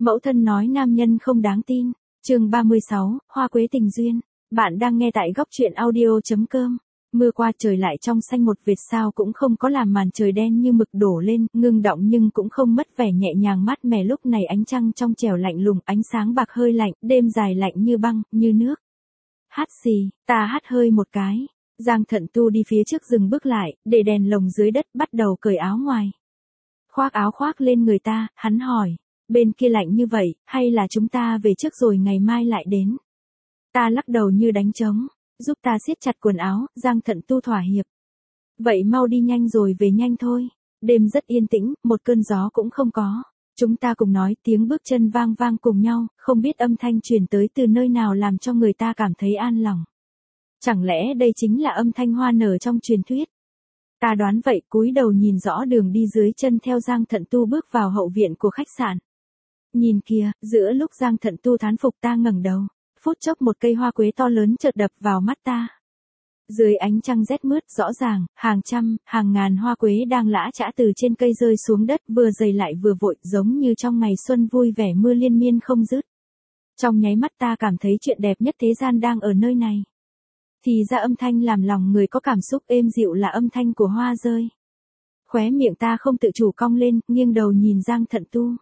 Mẫu thân nói nam nhân không đáng tin. Chương 36, Hoa quế tình duyên. Bạn đang nghe tại góc truyện audio.com. Mưa qua trời lại trong xanh, một vệt sao cũng không có, làm màn trời đen như mực đổ lên, ngưng động nhưng cũng không mất vẻ nhẹ nhàng mát mẻ. Lúc này ánh trăng trong trẻo lạnh lùng, ánh sáng bạc hơi lạnh, đêm dài lạnh như băng, như nước. Hát xì, ta hắt hơi một cái. Giang Thận Tu đi phía trước dừng bước lại, để đèn lồng dưới đất, bắt đầu cởi áo ngoài. Khoác áo khoác lên người ta, hắn hỏi. Bên kia lạnh như vậy, hay là chúng ta về trước rồi ngày mai lại đến? Ta lắc đầu như đánh trống. Giúp ta siết chặt quần áo. Giang Thận Tu thỏa hiệp. Vậy mau đi nhanh rồi về nhanh thôi. Đêm rất yên tĩnh, một cơn gió cũng không có. Chúng ta cùng nói, tiếng bước chân vang vang cùng nhau, không biết âm thanh truyền tới từ nơi nào làm cho người ta cảm thấy an lòng. Chẳng lẽ đây chính là âm thanh hoa nở trong truyền thuyết? Ta đoán vậy, cúi đầu nhìn rõ đường đi dưới chân theo Giang Thận Tu bước vào hậu viện của khách sạn. Nhìn kìa, giữa lúc Giang Thận Tu thán phục, ta ngẩng đầu. Phút chốc một cây hoa quế to lớn chợt đập vào mắt ta. Dưới ánh trăng rét mướt, rõ ràng, hàng trăm, hàng ngàn hoa quế đang lã chã từ trên cây rơi xuống đất, vừa dày lại vừa vội, giống như trong ngày xuân vui vẻ mưa liên miên không dứt. Trong nháy mắt ta cảm thấy chuyện đẹp nhất thế gian đang ở nơi này. Thì ra âm thanh làm lòng người có cảm xúc êm dịu là âm thanh của hoa rơi. Khóe miệng ta không tự chủ cong lên, nghiêng đầu nhìn Giang Thận Tu.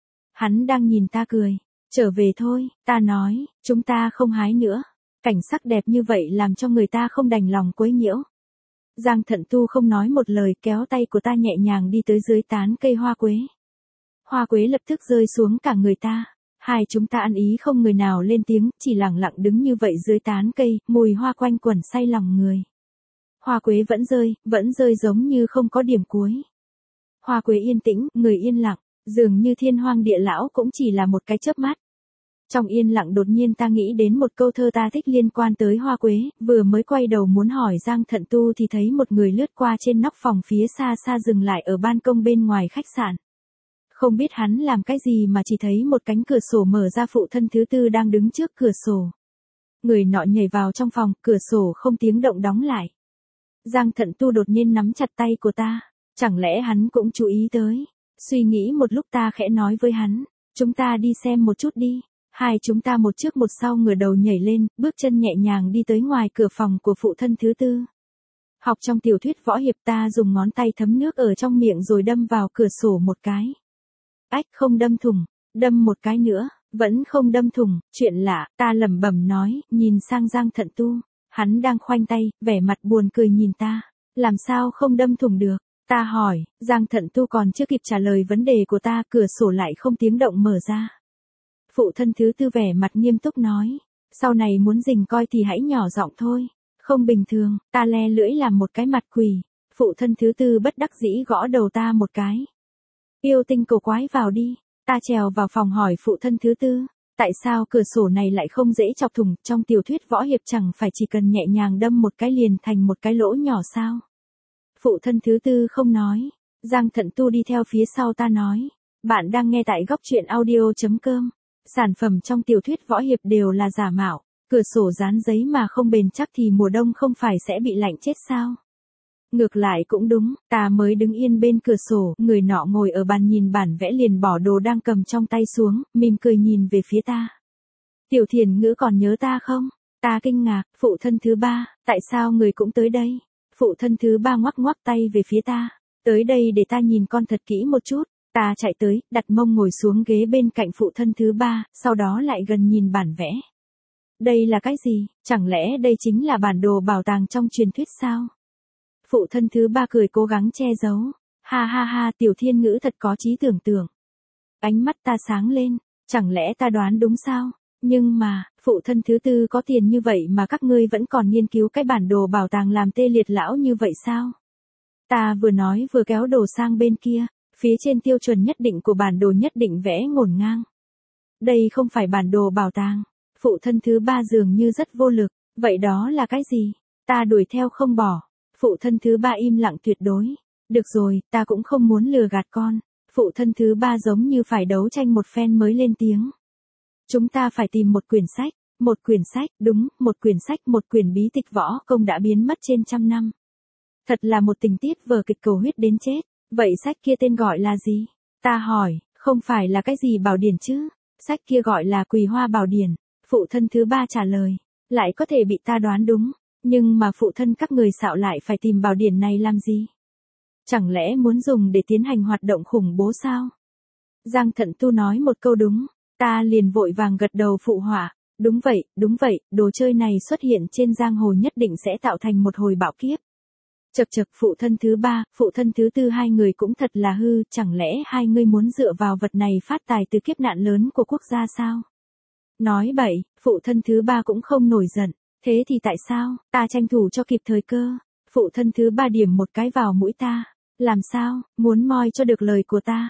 Hắn đang nhìn ta cười. Trở về thôi, ta nói, chúng ta không hái nữa. Cảnh sắc đẹp như vậy làm cho người ta không đành lòng quấy nhiễu. Giang Thận Tu không nói một lời, kéo tay của ta nhẹ nhàng đi tới dưới tán cây hoa quế. Hoa quế lập tức rơi xuống cả người ta. Hai chúng ta ăn ý không người nào lên tiếng, chỉ lặng lặng đứng như vậy dưới tán cây, mùi hoa quanh quẩn say lòng người. Hoa quế vẫn rơi giống như không có điểm cuối. Hoa quế yên tĩnh, người yên lặng, dường như thiên hoang địa lão cũng chỉ là một cái chớp mắt. Trong yên lặng đột nhiên ta nghĩ đến một câu thơ ta thích liên quan tới hoa quế, vừa mới quay đầu muốn hỏi Giang Thận Tu thì thấy một người lướt qua trên nóc phòng phía xa xa dừng lại ở ban công bên ngoài khách sạn. Không biết hắn làm cái gì mà chỉ thấy một cánh cửa sổ mở ra, phụ thân thứ tư đang đứng trước cửa sổ. Người nọ nhảy vào trong phòng, cửa sổ không tiếng động đóng lại. Giang Thận Tu đột nhiên nắm chặt tay của ta, chẳng lẽ hắn cũng chú ý tới. Suy nghĩ một lúc ta khẽ nói với hắn, chúng ta đi xem một chút đi. Hai chúng ta một trước một sau ngửa đầu nhảy lên, bước chân nhẹ nhàng đi tới ngoài cửa phòng của phụ thân thứ tư. Học trong tiểu thuyết võ hiệp, ta dùng ngón tay thấm nước ở trong miệng rồi đâm vào cửa sổ một cái. Ách, không đâm thủng, đâm một cái nữa, vẫn không đâm thủng, chuyện lạ, ta lẩm bẩm nói, nhìn sang Giang Thận Tu. Hắn đang khoanh tay, vẻ mặt buồn cười nhìn ta. Làm sao không đâm thủng được? Ta hỏi. Giang Thận Tu còn chưa kịp trả lời vấn đề của ta, cửa sổ lại không tiếng động mở ra. Phụ thân thứ tư vẻ mặt nghiêm túc nói, sau này muốn rình coi thì hãy nhỏ giọng thôi. Không bình thường. Ta le lưỡi làm một cái mặt quỷ. Phụ thân thứ tư bất đắc dĩ gõ đầu ta một cái. Yêu tinh cầu quái vào đi. Ta trèo vào phòng hỏi phụ thân thứ tư, tại sao cửa sổ này lại không dễ chọc thủng? Trong tiểu thuyết võ hiệp chẳng phải chỉ cần nhẹ nhàng đâm một cái liền thành một cái lỗ nhỏ sao? Phụ thân thứ tư không nói. Giang Thận Tu đi theo phía sau ta nói, bạn đang nghe tại góc truyện audio.com. Sản phẩm trong tiểu thuyết võ hiệp đều là giả mạo. Cửa sổ dán giấy mà không bền chắc thì mùa đông không phải sẽ bị lạnh chết sao? Ngược lại cũng đúng, ta mới đứng yên bên cửa sổ, người nọ ngồi ở bàn nhìn bản vẽ liền bỏ đồ đang cầm trong tay xuống, mỉm cười nhìn về phía ta. Tiểu Thiền Ngữ còn nhớ ta không? Ta kinh ngạc. Phụ thân thứ ba, tại sao người cũng tới đây? Phụ thân thứ ba ngoắc ngoắc tay về phía ta. Tới đây để ta nhìn con thật kỹ một chút. Ta chạy tới, đặt mông ngồi xuống ghế bên cạnh phụ thân thứ ba, sau đó lại gần nhìn bản vẽ. Đây là cái gì? Chẳng lẽ đây chính là bản đồ bảo tàng trong truyền thuyết sao? Phụ thân thứ ba cười cố gắng che giấu. Ha ha ha, Tiểu Thiên Ngữ thật có trí tưởng tượng. Ánh mắt ta sáng lên, chẳng lẽ ta đoán đúng sao? Nhưng mà, phụ thân thứ tư có tiền như vậy mà các ngươi vẫn còn nghiên cứu cái bản đồ bảo tàng làm tê liệt lão như vậy sao? Ta vừa nói vừa kéo đồ sang bên kia, phía trên tiêu chuẩn nhất định của bản đồ nhất định vẽ ngổn ngang. Đây không phải bản đồ bảo tàng. Phụ thân thứ ba dường như rất vô lực. Vậy đó là cái gì? Ta đuổi theo không bỏ. Phụ thân thứ ba im lặng tuyệt đối. Được rồi, ta cũng không muốn lừa gạt con. Phụ thân thứ ba giống như phải đấu tranh một phen mới lên tiếng. Chúng ta phải tìm một quyển sách. Một quyển sách, đúng, một quyển bí tịch võ công đã biến mất trên trăm năm. Thật là một tình tiết vở kịch cầu huyết đến chết. Vậy sách kia tên gọi là gì? Ta hỏi. Không phải là cái gì bảo điển chứ, sách kia gọi là Quỳ Hoa Bảo Điển, phụ thân thứ ba trả lời, lại có thể bị ta đoán đúng, nhưng mà phụ thân các người xạo lại phải tìm bảo điển này làm gì? Chẳng lẽ muốn dùng để tiến hành hoạt động khủng bố sao? Giang Thận Tu nói một câu đúng, ta liền vội vàng gật đầu phụ họa, đúng vậy, đồ chơi này xuất hiện trên giang hồ nhất định sẽ tạo thành một hồi bạo kiếp. Chậc chậc, phụ thân thứ ba, phụ thân thứ tư hai người cũng thật là hư, chẳng lẽ hai ngươi muốn dựa vào vật này phát tài từ kiếp nạn lớn của quốc gia sao? Nói bậy, phụ thân thứ ba cũng không nổi giận, thế thì tại sao, ta tranh thủ cho kịp thời cơ, phụ thân thứ ba điểm một cái vào mũi ta, làm sao, muốn moi cho được lời của ta,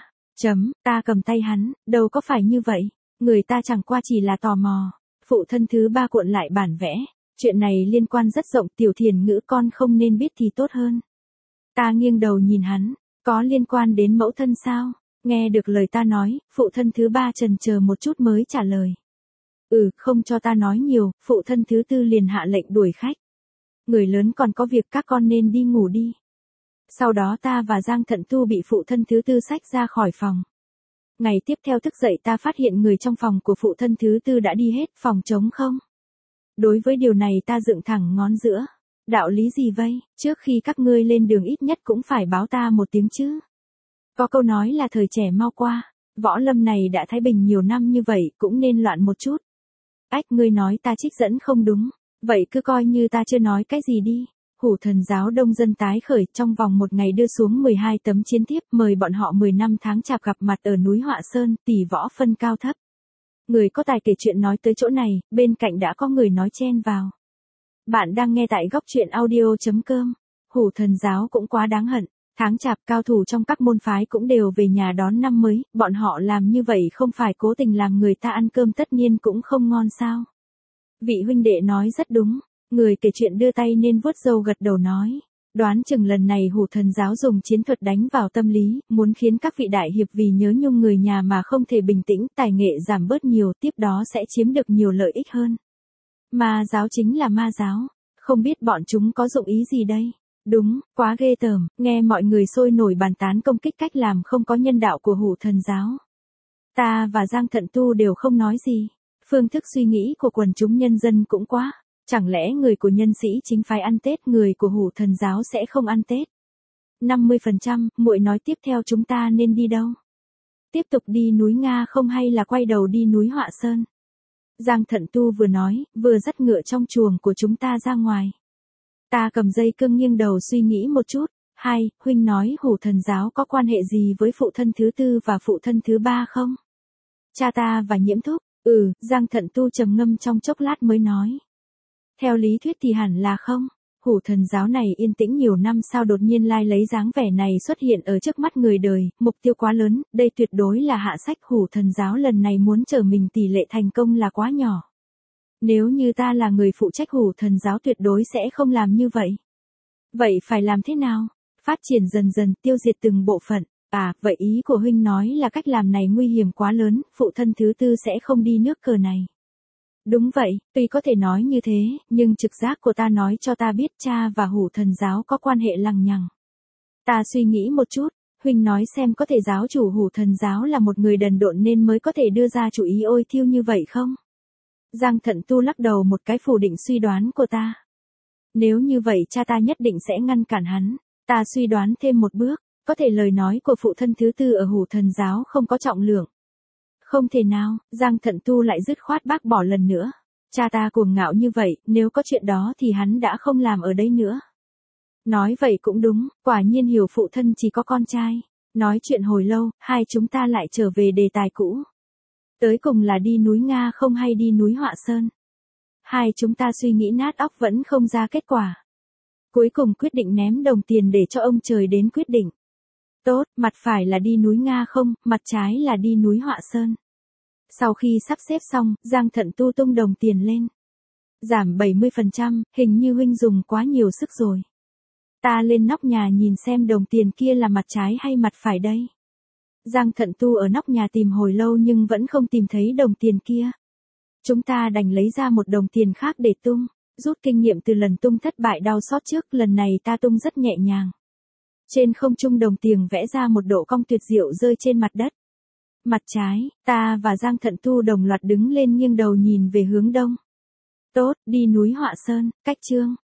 ta cầm tay hắn, đâu có phải như vậy, người ta chẳng qua chỉ là tò mò, phụ thân thứ ba cuộn lại bản vẽ. Chuyện này liên quan rất rộng, Tiểu Thiền Ngữ con không nên biết thì tốt hơn. Ta nghiêng đầu nhìn hắn, có liên quan đến mẫu thân sao? Nghe được lời ta nói, phụ thân thứ ba chần chờ một chút mới trả lời. Không cho ta nói nhiều, phụ thân thứ tư liền hạ lệnh đuổi khách. Người lớn còn có việc, các con nên đi ngủ đi. Sau đó ta và Giang Thận Tu bị phụ thân thứ tư xách ra khỏi phòng. Ngày tiếp theo thức dậy ta phát hiện người trong phòng của phụ thân thứ tư đã đi hết, phòng trống không. Đối với điều này ta dựng thẳng ngón giữa. Đạo lý gì vây, trước khi các ngươi lên đường ít nhất cũng phải báo ta một tiếng chứ. Có câu nói là thời trẻ mau qua, võ lâm này đã thái bình nhiều năm như vậy cũng nên loạn một chút. Ách, ngươi nói ta trích dẫn không đúng, vậy cứ coi như ta chưa nói cái gì đi. Hủ Thần giáo đông dân tái khởi, trong vòng một ngày đưa xuống 12 tấm chiến thiếp, mời bọn họ 10 năm tháng chạp gặp mặt ở núi Họa Sơn, tỷ võ phân cao thấp. Người có tài kể chuyện nói tới chỗ này, bên cạnh đã có người nói chen vào. Bạn đang nghe tại góc truyện audio.com. Hủ Thần giáo cũng quá đáng hận, tháng chạp cao thủ trong các môn phái cũng đều về nhà đón năm mới, bọn họ làm như vậy không phải cố tình làm người ta ăn cơm tất nhiên cũng không ngon sao. Vị huynh đệ nói rất đúng, người kể chuyện đưa tay nên vuốt râu gật đầu nói. Đoán chừng lần này Hủ Thần giáo dùng chiến thuật đánh vào tâm lý, muốn khiến các vị đại hiệp vì nhớ nhung người nhà mà không thể bình tĩnh, tài nghệ giảm bớt nhiều, tiếp đó sẽ chiếm được nhiều lợi ích hơn. Ma giáo chính là ma giáo, không biết bọn chúng có dụng ý gì đây? Đúng, quá ghê tởm, nghe mọi người sôi nổi bàn tán công kích cách làm không có nhân đạo của Hủ Thần giáo. Ta và Giang Thận Tu đều không nói gì, phương thức suy nghĩ của quần chúng nhân dân cũng quá. Chẳng lẽ người của nhân sĩ chính phái ăn Tết, người của Hủ Thần giáo sẽ không ăn Tết? 50%, muội nói tiếp theo chúng ta nên đi đâu? Tiếp tục đi núi Nga không hay là quay đầu đi núi Họa Sơn? Giang Thận Tu vừa nói, vừa dắt ngựa trong chuồng của chúng ta ra ngoài. Ta cầm dây cương nghiêng đầu suy nghĩ một chút. Huynh nói Hủ Thần giáo có quan hệ gì với phụ thân thứ tư và phụ thân thứ ba không? Cha ta và Nhiễm Thúc. Giang Thận Tu trầm ngâm trong chốc lát mới nói. Theo lý thuyết thì hẳn là không. Hủ Thần giáo này yên tĩnh nhiều năm sao đột nhiên lai lấy dáng vẻ này xuất hiện ở trước mắt người đời, mục tiêu quá lớn, đây tuyệt đối là hạ sách. Hủ Thần giáo lần này muốn trở mình tỷ lệ thành công là quá nhỏ. Nếu như ta là người phụ trách Hủ Thần giáo tuyệt đối sẽ không làm như vậy. Vậy phải làm thế nào? Phát triển dần dần, tiêu diệt từng bộ phận. Vậy ý của huynh nói là cách làm này nguy hiểm quá lớn, phụ thân thứ tư sẽ không đi nước cờ này. Đúng vậy, tuy có thể nói như thế, nhưng trực giác của ta nói cho ta biết cha và Hủ Thần giáo có quan hệ lằng nhằng. Ta suy nghĩ một chút, huynh nói xem có thể giáo chủ Hủ Thần giáo là một người đần độn nên mới có thể đưa ra chủ ý ôi thiêu như vậy không? Giang Thận Tu lắc đầu một cái phủ định suy đoán của ta. Nếu như vậy cha ta nhất định sẽ ngăn cản hắn. Ta suy đoán thêm một bước, có thể lời nói của phụ thân thứ tư ở Hủ Thần giáo không có trọng lượng. Không thể nào, Giang Thận Tu lại dứt khoát bác bỏ lần nữa. Cha ta cuồng ngạo như vậy, nếu có chuyện đó thì hắn đã không làm ở đây nữa. Nói vậy cũng đúng, quả nhiên hiểu phụ thân chỉ có con trai. Nói chuyện hồi lâu, hai chúng ta lại trở về đề tài cũ. Tới cùng là đi núi Nga không hay đi núi Họa Sơn. Hai chúng ta suy nghĩ nát óc vẫn không ra kết quả. Cuối cùng quyết định ném đồng tiền để cho ông trời đến quyết định. Tốt, mặt phải là đi núi Nga không, mặt trái là đi núi Họa Sơn. Sau khi sắp xếp xong, Giang Thận Tu tung đồng tiền lên. Giảm 70%, hình như huynh dùng quá nhiều sức rồi. Ta lên nóc nhà nhìn xem đồng tiền kia là mặt trái hay mặt phải đây. Giang Thận Tu ở nóc nhà tìm hồi lâu nhưng vẫn không tìm thấy đồng tiền kia. Chúng ta đành lấy ra một đồng tiền khác để tung. Rút kinh nghiệm từ lần tung thất bại đau xót trước, lần này ta tung rất nhẹ nhàng. Trên không trung đồng tiền vẽ ra một độ cong tuyệt diệu rơi trên mặt đất. Mặt trái, ta và Giang Thận Tu đồng loạt đứng lên nghiêng đầu nhìn về hướng đông. Tốt, đi núi Họa Sơn, cách Chương.